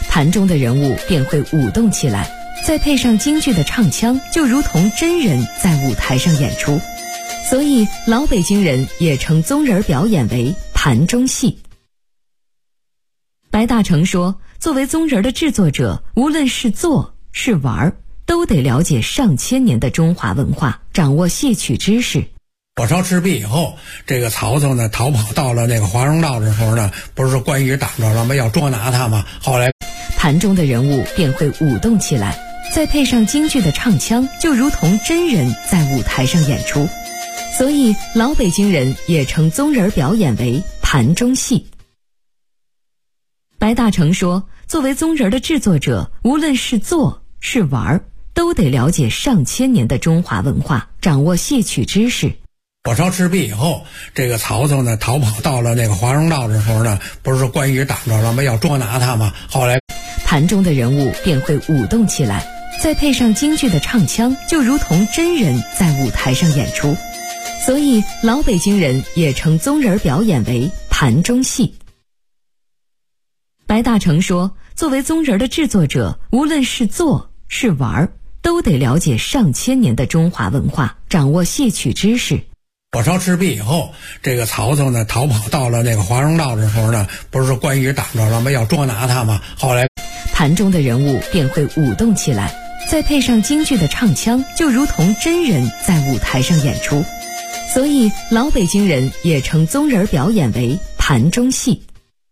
盘中的人物便会舞动起来，再配上京剧的唱腔，就如同真人在舞台上演出。所以老北京人也称宗人表演为盘中戏。白大成说，作为宗人的制作者，无论是做是玩，都得了解上千年的中华文化，掌握戏曲知识。 火烧赤壁以后，这个曹操呢逃跑到了那个华容道的时候呢，不是关羽挡着了吗？要捉拿他吗？后来盘中的人物便会舞动起来，再配上京剧的唱腔，就如同真人在舞台上演出。所以老北京人也称宗人表演为盘中戏。白大成说，作为宗人的制作者，无论是做是玩，都得了解上千年的中华文化，掌握戏曲知识。 火烧赤壁以后，这个曹操呢逃跑到了那个华容道的时候呢，不是关羽挡着了吗？要捉拿他吗？后来盘中的人物便会舞动起来，再配上京剧的唱腔，就如同真人在舞台上演出。所以老北京人也称宗人表演为盘中戏。白大成说，作为宗人的制作者，无论是做是玩，都得了解上千年的中华文化，掌握戏曲知识。 火烧赤壁以后，这个曹操呢逃跑到了那个华容道的时候呢，不是关羽挡着了吗？要捉拿他吗？后来盘中的人物便会舞动起来，再配上京剧的唱腔，就如同真人在舞台上演出。所以老北京人也称宗人表演为盘中戏。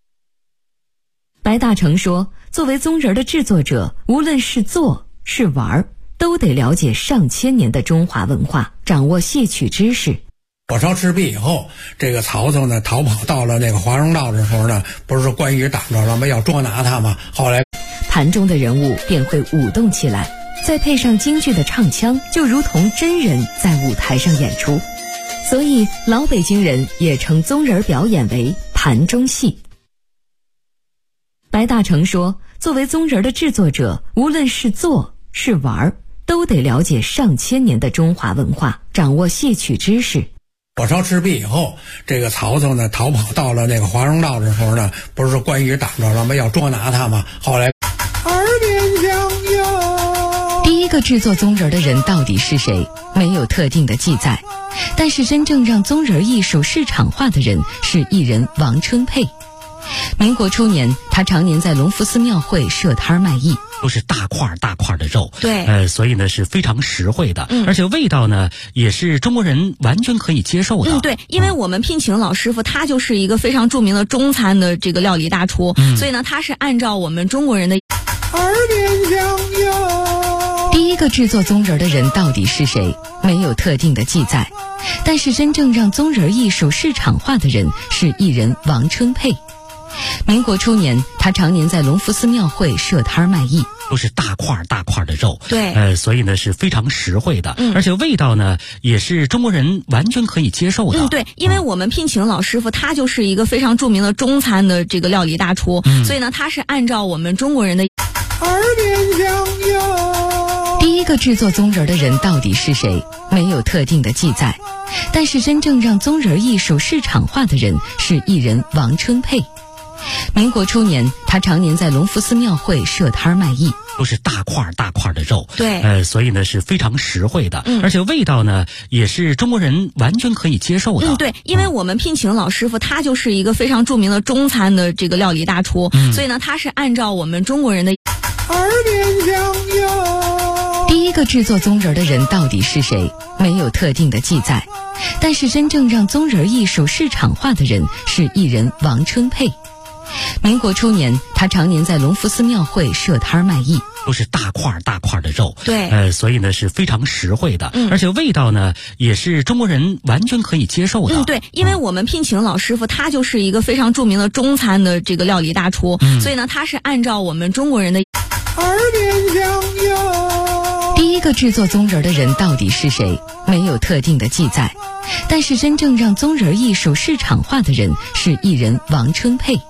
白大成说，作为宗人的制作者，无论是做是玩，都得了解上千年的中华文化，掌握戏曲知识。 火烧赤壁以后，这个曹操呢逃跑到了那个华容道的时候呢，不是关羽挡着了吗？要捉拿他吗？后来盘中的人物便会舞动起来，再配上京剧的唱腔，就如同真人在舞台上演出。所以老北京人也称宗人表演为盘中戏。白大成说，作为宗人的制作者，无论是做是玩，都得了解上千年的中华文化，掌握戏曲知识。 火烧赤壁以后，这个曹操呢逃跑到了那个华容道的时候呢，不是关羽挡着了吗？要捉拿他吗？后来耳边相拥。 第一个制作宗人的人到底是谁？没有特定的记载，但是真正让宗人艺术市场化的人是艺人王春佩。民国初年，他常年在隆福寺庙会设摊卖艺， 都是大块大块的肉， 对， 所以呢是非常实惠的，而且味道呢也是中国人完全可以接受的。 对，因为我们聘请老师傅，他就是一个非常著名的中餐的这个料理大厨，所以呢他是按照我们中国人的耳边相拥。 第一个制作宗人的人到底是谁？没有特定的记载，但是真正让宗人艺术市场化的人是艺人王春佩。民国初年，他常年在隆福寺庙会设摊卖艺， 都是大块大块的肉， 对， 所以呢是非常实惠的，而且味道呢也是中国人完全可以接受的。 对，因为我们聘请老师傅，他就是一个非常著名的中餐的这个料理大厨，所以呢他是按照我们中国人的耳边相拥。 第一个制作宗人的人到底是谁？没有特定的记载，但是真正让宗人艺术市场化的人是艺人王春佩。民国初年，他常年在隆福寺庙会设摊卖艺， 都是大块大块的肉， 对， 所以呢是非常实惠的，而且味道呢也是中国人完全可以接受的。 对，因为我们聘请老师傅，他就是一个非常著名的中餐的这个料理大厨，所以呢他是按照我们中国人的耳边相拥。 第一个制作宗人的人到底是谁？没有特定的记载，但是真正让宗人艺术市场化的人是艺人王春佩。民国初年，他常年在隆福寺庙会设摊卖艺， 都是大块大块的肉， 对， 所以呢是非常实惠的，而且味道呢也是中国人完全可以接受的。 对，因为我们聘请老师傅，他就是一个非常著名的中餐的这个料理大厨，所以呢他是按照我们中国人的耳边相拥。 第一个制作宗人的人到底是谁？没有特定的记载，但是真正让宗人艺术市场化的人是艺人王春佩。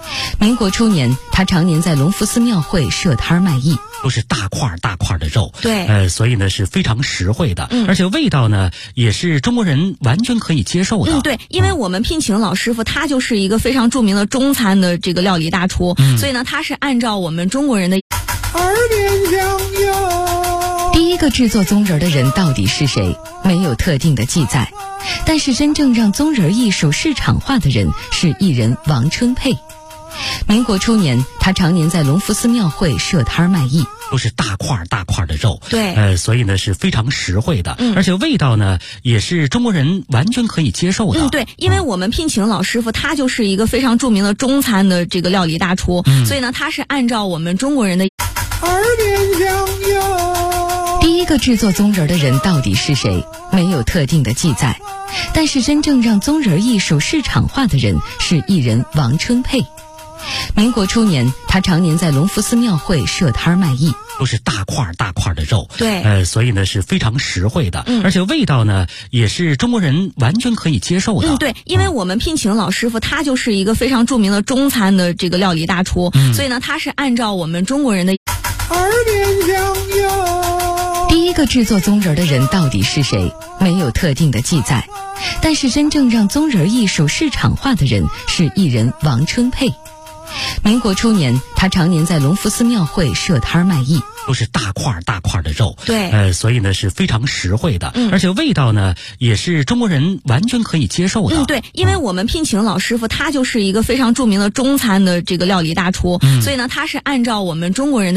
民国初年，他常年在隆福寺庙会设摊卖艺， 都是大块大块的肉， 对， 所以呢是非常实惠的，而且味道呢也是中国人完全可以接受的。 对，因为我们聘请老师傅，他就是一个非常著名的中餐的这个料理大厨，所以呢他是按照我们中国人的耳边香哟。 第一个制作棕人的人到底是谁？没有特定的记载，但是真正让棕人艺术市场化的人是艺人王春佩。民国初年，他常年在隆福寺庙会设摊卖艺， 都是大块大块的肉， 对， 所以呢是非常实惠的，而且味道呢也是中国人完全可以接受的。 对，因为我们聘请老师傅，他就是一个非常著名的中餐的这个料理大厨，所以呢他是按照我们中国人的耳边香哟。 第一个制作棕人的人到底是谁？没有特定的记载，但是真正让棕人艺术市场化的人是艺人王春佩。民国初年，他常年在隆福寺庙会设摊卖艺， 都是大块大块的肉， 对， 所以呢是非常实惠的，而且味道呢也是中国人完全可以接受的。 对，因为我们聘请老师傅，他就是一个非常著名的中餐的这个料理大厨，所以呢他是按照我们中国人的耳边香哟。 第一个制作棕人的人到底是谁？没有特定的记载，但是真正让棕人艺术市场化的人是艺人王春佩。民国初年，他常年在隆福寺庙会设摊卖艺， 都是大块大块的肉， 对， 所以呢是非常实惠的，而且味道呢也是中国人完全可以接受的。 对，因为我们聘请老师傅，他就是一个非常著名的中餐的这个料理大厨，所以呢他是按照我们中国人的